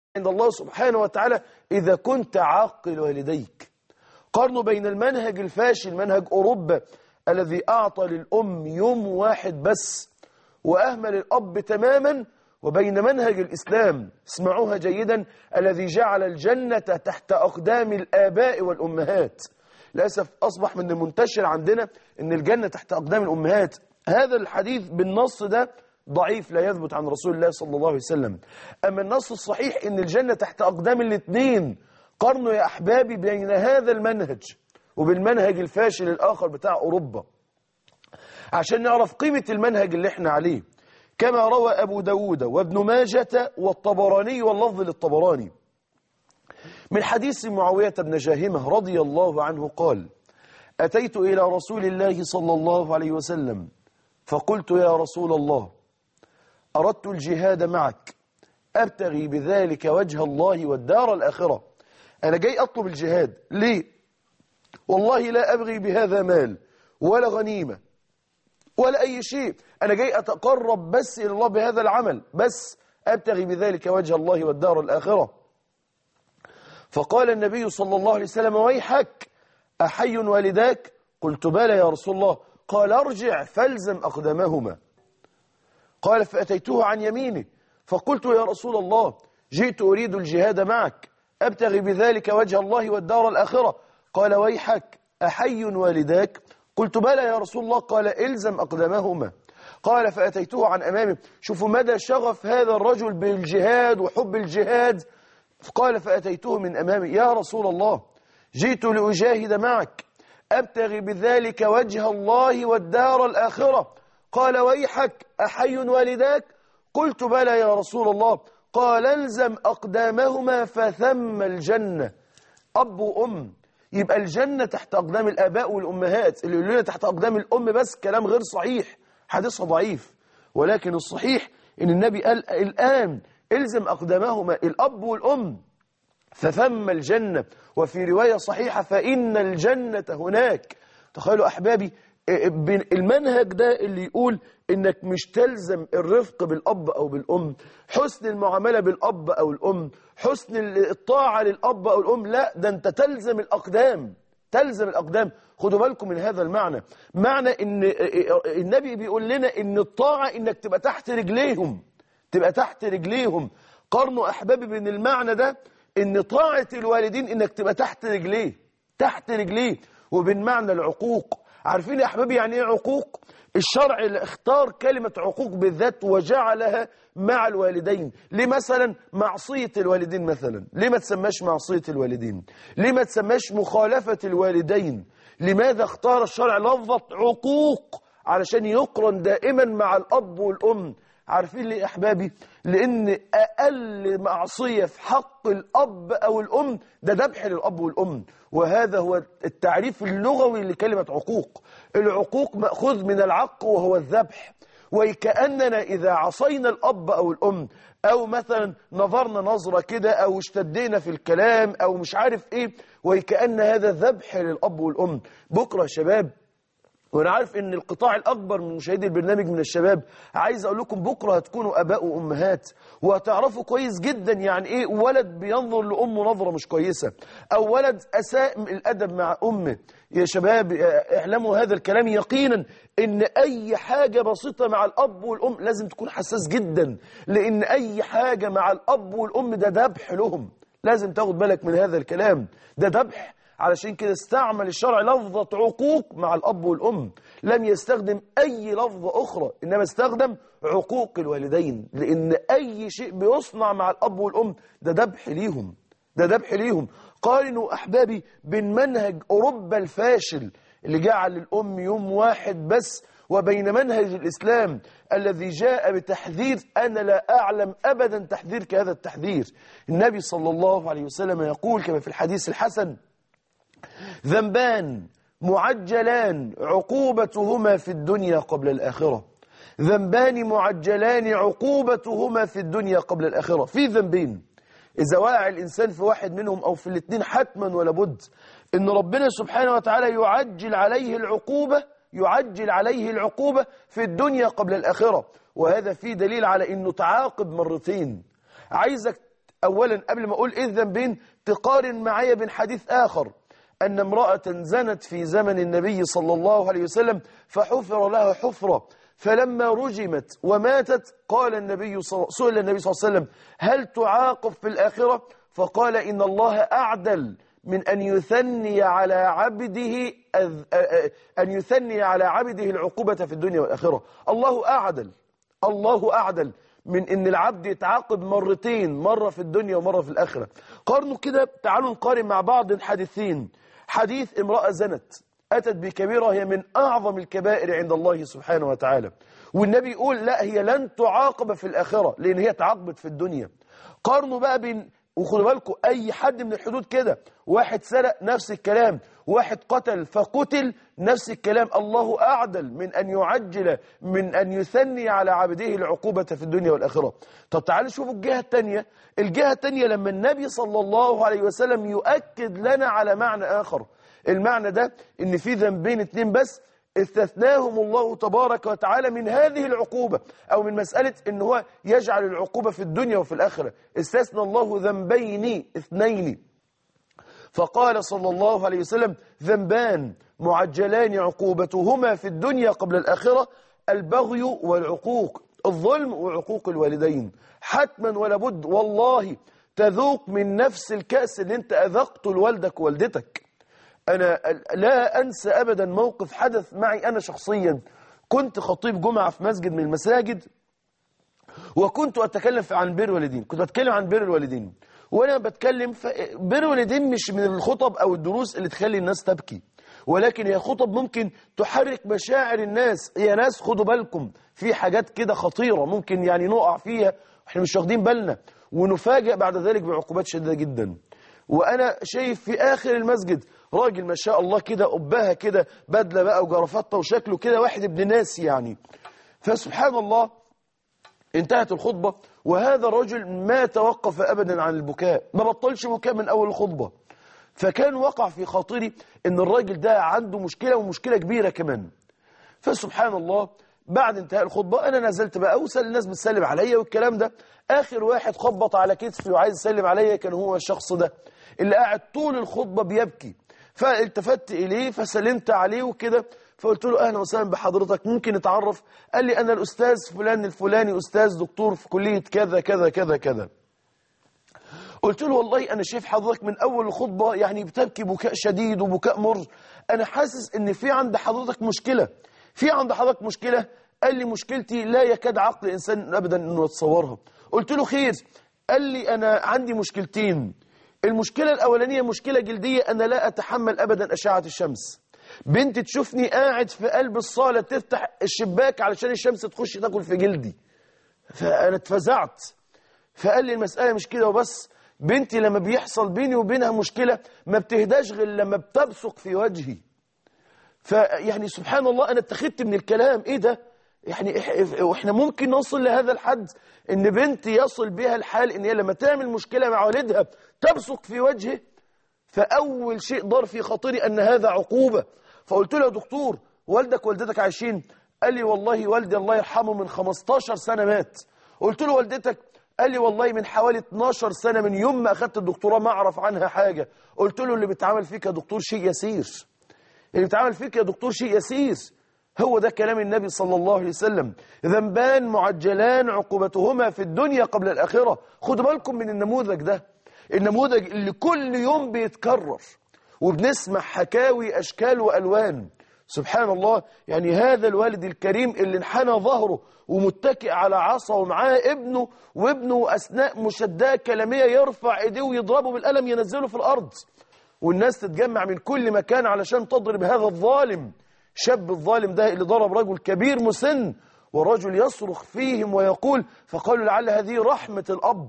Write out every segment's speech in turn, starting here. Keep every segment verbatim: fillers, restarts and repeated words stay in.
عند الله سبحانه وتعالى إذا كنت عاقل والديك. قارنوا بين المنهج الفاشل منهج أوروبا الذي أعطى للأم يوم واحد بس وأهمل الأب تماما، وبين منهج الإسلام، اسمعوها جيدا، الذي جعل الجنة تحت أقدام الآباء والأمهات. للأسف أصبح من المنتشر عندنا أن الجنة تحت أقدام الأمهات. هذا الحديث بالنص ده ضعيف، لا يثبت عن رسول الله صلى الله عليه وسلم. أما النص الصحيح أن الجنة تحت أقدام الاثنين. قارنوا يا أحبابي بين هذا المنهج وبالمنهج الفاشل الآخر بتاع أوروبا عشان نعرف قيمة المنهج اللي احنا عليه. كما روى أبو داود وابن ماجة والطبراني واللفظ للطبراني من حديث معاوية بن جاهمة رضي الله عنه قال: أتيت إلى رسول الله صلى الله عليه وسلم فقلت: يا رسول الله، أردت الجهاد معك أبتغي بذلك وجه الله والدار الآخرة. أنا جاي أطلب الجهاد ليه؟ والله لا أبغي بهذا مال ولا غنيمة ولا أي شيء، أنا جاي أتقرب بس إلى الله بهذا العمل، بس أبتغي بذلك وجه الله والدار الآخرة. فقال النبي صلى الله عليه وسلم: ويحك، أحي والداك؟ قلت: بلى يا رسول الله. قال: ارجع فالزم أقدامهما. قال: فأتيته عن يمينه فقلت: يا رسول الله، جئت أريد الجهاد معك أبتغي بذلك وجه الله والدار الآخرة. قال: ويحك، أحي والداك؟ قلت: بلى يا رسول الله. قال: إلزم أقدامهما. قال: فأتيته عن أمامه. شوفوا مدى شغف هذا الرجل بالجهاد وحب الجهاد. قال: فأتيته من أمامه. يا رسول الله، جئت لأجاهد معك أبتغي بذلك وجه الله والدار الآخرة. قال: ويحك، أحي والداك؟ قلت: بلى يا رسول الله. قال: الزم أقدامهما فثم الجنة. أب وأم، يبقى الجنة تحت أقدام الآباء والأمهات. اللي يقولون تحت أقدام الأم بس كلام غير صحيح، حديثها ضعيف. ولكن الصحيح إن النبي قال الآن الزم أقدامهما الأب والأم فثم الجنة، وفي رواية صحيحة فإن الجنة هناك. تخيلوا أحبابي المنهج ده اللي يقول إنك مش تلزم الرفق بالأب أو بالأم، حسن المعاملة بالأب أو الأم، حسن الطاعة للأب أو الأم، لا، ده أنت تلزم الأقدام، تلزم الأقدام. خدوا بالكم من هذا المعنى، معنى إن النبي بيقول لنا إن الطاعة إنك تبقى تحت رجليهم، تبقى تحت رجليهم. قارنوا أحبابي بين المعنى ده إن طاعة الوالدين إنك تبقى تحت رجليه، تحت رجليه، وبين معنى العقوق. عارفين يا أحبابي يعني إيه عقوق؟ الشرع اللي اختار كلمة عقوق بالذات وجعلها مع الوالدين. ليه مثلا معصية الوالدين؟ مثلا ليه ما تسماش معصية الوالدين؟ ليه ما تسماش مخالفة الوالدين؟ لماذا اختار الشرع لفظة عقوق علشان يقرن دائما مع الأب والأم؟ عارفين ليه يا أحبابي؟ لأن أقل معصية في حق الأب أو الأم ده ذبح للأب والأم، وهذا هو التعريف اللغوي لكلمة عقوق. العقوق مأخوذ من العق وهو الذبح، وكأننا إذا عصينا الأب أو الأم أو مثلا نظرنا نظرة كده أو اشتدينا في الكلام أو مش عارف إيه، وكأن هذا ذبح للأب والأم. بكرة يا شباب، وانا عارف ان القطاع الاكبر من مشاهدي البرنامج من الشباب، عايز اقول لكم بكره هتكونوا اباء وامهات وهتعرفوا كويس جدا يعني ايه ولد بينظر لامه نظره مش كويسه، او ولد اساء الادب مع امه. يا شباب اعلموا هذا الكلام يقينا، ان اي حاجه بسيطه مع الاب والام لازم تكون حساس جدا، لان اي حاجه مع الاب والام ده ذبح لهم. لازم تاخد بالك من هذا الكلام، ده ذبح. علشان كده استعمل الشرع لفظة عقوق مع الأب والأم، لم يستخدم أي لفظة أخرى، إنما استخدم عقوق الوالدين، لأن أي شيء بيصنع مع الأب والأم ده ذبح ليهم، ده ذبح ليهم. قارنوا أحبابي بين منهج أوروبا الفاشل اللي جعل الأم يوم واحد بس، وبين منهج الإسلام الذي جاء بتحذير أنا لا أعلم أبدا تحذير كهذا التحذير. النبي صلى الله عليه وسلم يقول كما في الحديث الحسن: ذنبان معجلان عقوبتهما في الدنيا قبل الآخرة. ذنبان معجلان عقوبتهما في الدنيا قبل الآخرة. في ذنبين إذا وقع الإنسان في واحد منهم أو في الاثنين حتما ولا بد إن ربنا سبحانه وتعالى يعجل عليه العقوبة، يعجل عليه العقوبة في الدنيا قبل الآخرة. وهذا فيه دليل على إنه تعاقب مرتين. عايزك أولا قبل ما أقول إيه الذنبين تقارن معايا بين حديث آخر أن امرأة زنت في زمن النبي صلى الله عليه وسلم فحفر لها حفرة، فلما رجمت وماتت قال النبي صلى سئل النبي صلى الله عليه وسلم هل تعاقب في الآخرة؟ فقال إن الله أعدل من أن يثني على عبده أن يثني على عبده العقوبة في الدنيا والآخرة. الله أعدل، الله أعدل من أن العبد يتعاقب مرتين، مرة في الدنيا ومرة في الآخرة. قارنوا كده، تعالوا نقارن مع بعض الحديثين. حديث امرأة زنت أتت بكبيرة هي من أعظم الكبائر عند الله سبحانه وتعالى، والنبي يقول لا هي لن تعاقب في الآخرة لأن هي تعاقبت في الدنيا. قارنوا بقى بين، وخدوا بالكم أي حد من الحدود كده، واحد سرق نفس الكلام، واحد قتل فقتل نفس الكلام. الله أعدل من أن يعجل من أن يثني على عبده العقوبة في الدنيا والآخرة. طب تعالوا شوفوا الجهة الثانية. الجهة الثانية لما النبي صلى الله عليه وسلم يؤكد لنا على معنى آخر. المعنى ده إن في ذنبين اتنين بس استثناهم الله تبارك وتعالى من هذه العقوبة، أو من مسألة إن هو يجعل العقوبة في الدنيا وفي الآخرة. استثنى الله ذنبين اثنين، فقال صلى الله عليه وسلم ذنبان معجلان عقوبتهما في الدنيا قبل الآخرة البغي والعقوق، الظلم وعقوق الوالدين. حتما ولا بد والله تذوق من نفس الكأس اللي انت أذقته لوالدك ووالدتك. أنا لا أنسى أبدا موقف حدث معي أنا شخصيا. كنت خطيب جمعة في مسجد من المساجد، وكنت أتكلم عن بر الوالدين. كنت بتكلم عن بر الوالدين، وأنا بتكلم بر الوالدين مش من الخطب أو الدروس اللي تخلي الناس تبكي، ولكن هي خطب ممكن تحرك مشاعر الناس. يا ناس خدوا بالكم في حاجات كده خطيرة ممكن يعني نقع فيها احنا مش واخدين بالنا، ونفاجأ بعد ذلك بعقوبات شديدة جدا. وأنا شايف في آخر المسجد راجل ما شاء الله كده قبها كده بدلة بقى وجرافطة وشكله كده واحد ابن ناس يعني. فسبحان الله انتهت الخطبة وهذا الرجل ما توقف أبدا عن البكاء، ما بطلش بكاء من أول الخطبة. فكان وقع في خاطري ان الراجل ده عنده مشكلة ومشكلة كبيرة كمان. فسبحان الله بعد انتهاء الخطبة أنا نزلت بقى وسأل الناس بتسلم عليا والكلام ده. آخر واحد خبط على كتفي وعايز يسلم عليا كان هو الشخص ده اللي قاعد طول الخطبة بيبكي. فالتفت إليه فسلمت عليه وكده، فقلت له أهلا وسهلا بحضرتك، ممكن نتعرف؟ قال لي أنا الأستاذ فلان الفلاني، أستاذ دكتور في كلية كذا كذا كذا كذا. قلت له والله أنا شايف حضرتك من أول الخطبة يعني بتبكي بكاء شديد وبكاء مر، أنا حاسس إن في عند حضرتك مشكلة، في عند حضرتك مشكلة. قال لي مشكلتي لا يكاد عقل إنسان أبدا أنه يتصورها. قلت له خير؟ قال لي أنا عندي مشكلتين. المشكلة الأولانية مشكلة جلدية، أنا لا أتحمل أبدا أشعة الشمس. بنت تشوفني قاعد في قلب الصالة تفتح الشباك علشان الشمس تخش تاكل في جلدي، فأنا اتفزعت. فقال لي المسألة مش كده وبس، بنتي لما بيحصل بيني وبينها مشكلة ما بتهداش غير لما بتبصق في وجهي. فيعني سبحان الله أنا اتخذت من الكلام إيه ده، يعني إحنا ممكن نوصل لهذا الحد إن بنتي يصل بها الحال إن هي لما تعمل مشكلة مع والدها تبصق في وجهه. فأول شيء ضر في خاطري أن هذا عقوبة. فقلت له يا دكتور والدك والدتك عايشين؟ قال لي والله والدي الله يرحمه من خمستاشر سنة مات. قلت له والدتك؟ قال لي والله من حوالي اتناشر سنة من يوم ما أخذت الدكتوراه ما أعرف عنها حاجة. قلت له اللي بيتعامل فيك يا دكتور شيء يسير، اللي بيتعامل فيك يا دكتور شيء يسير. هو ده كلام النبي صلى الله عليه وسلم، ذنبان معجلان عقوبتهما في الدنيا قبل الآخرة. خدوا بالكم من النموذج ده، النموذج اللي كل يوم بيتكرر وبنسمع حكاوي أشكال وألوان. سبحان الله، يعني هذا الوالد الكريم اللي انحنى ظهره ومتكئ على عصا ومعاه ابنه، وابنه أثناء مشادة كلامية يرفع ايديه ويضربه بالقلم ينزله في الأرض، والناس تتجمع من كل مكان علشان تضرب هذا الظالم. شاب الظالم ده اللي ضرب رجل كبير مسن، والرجل يصرخ فيهم ويقول، فقالوا لعل هذه رحمة الأب،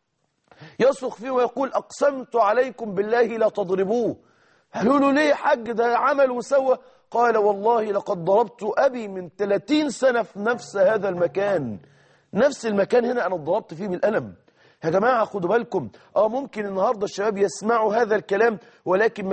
يصرخ فيه ويقول أقسمت عليكم بالله لا تضربوه. قالوا له ليه يا حاج ده عمل وسوى؟ قال والله لقد ضربت أبي من ثلاثين سنة في نفس هذا المكان، نفس المكان هنا أنا ضربت فيه بالقلم. يا جماعة خدوا بالكم، آه ممكن النهاردة الشباب يسمعوا هذا الكلام ولكن